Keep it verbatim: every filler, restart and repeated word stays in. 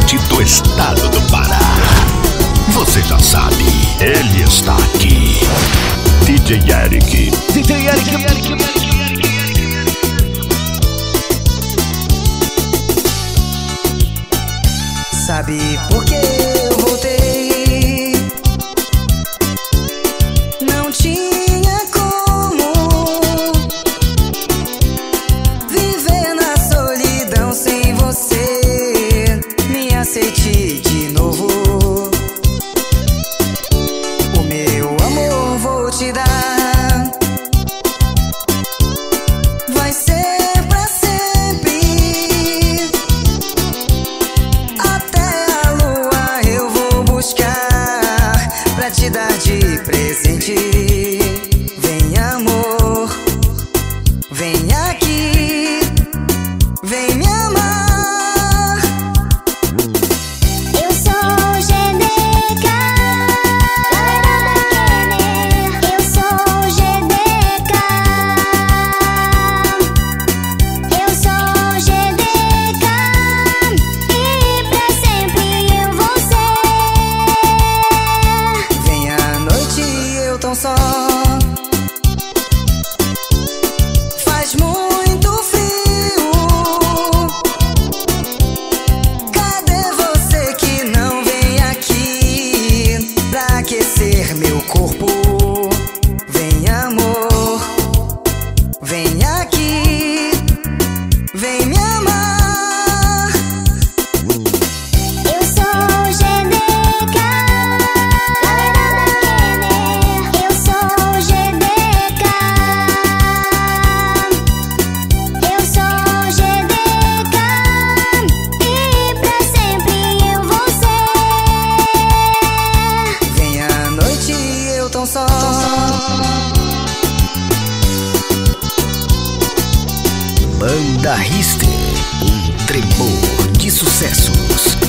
norte do estado do Pará. Você já sabe, ele está aqui. D J Eric. D J Eric. Sabe por que eu voltei? Não tinha como viver na solidão sem você. Me aceite de novo. O meu amor vou te dar. Vai ser pra sempre. Até a lua eu vou buscar pra te dar de presente. Vem, amor, vem aqui, vem me amar. Eu sou G D K. Eu sou G D K. Eu sou G D K. E pra sempre eu vou ser. Vem à noite eu tão só. Faz muito frio. Cadê você que não vem aqui pra aquecer meu corpo? Vem, amor, vem aqui, vem me amar. Eu sou G D K. Eu sou G D K. Eu sou G D K. E pra sempre eu vou ser. Vem à noite eu tão só. Banda Rister, um tremor de sucessos.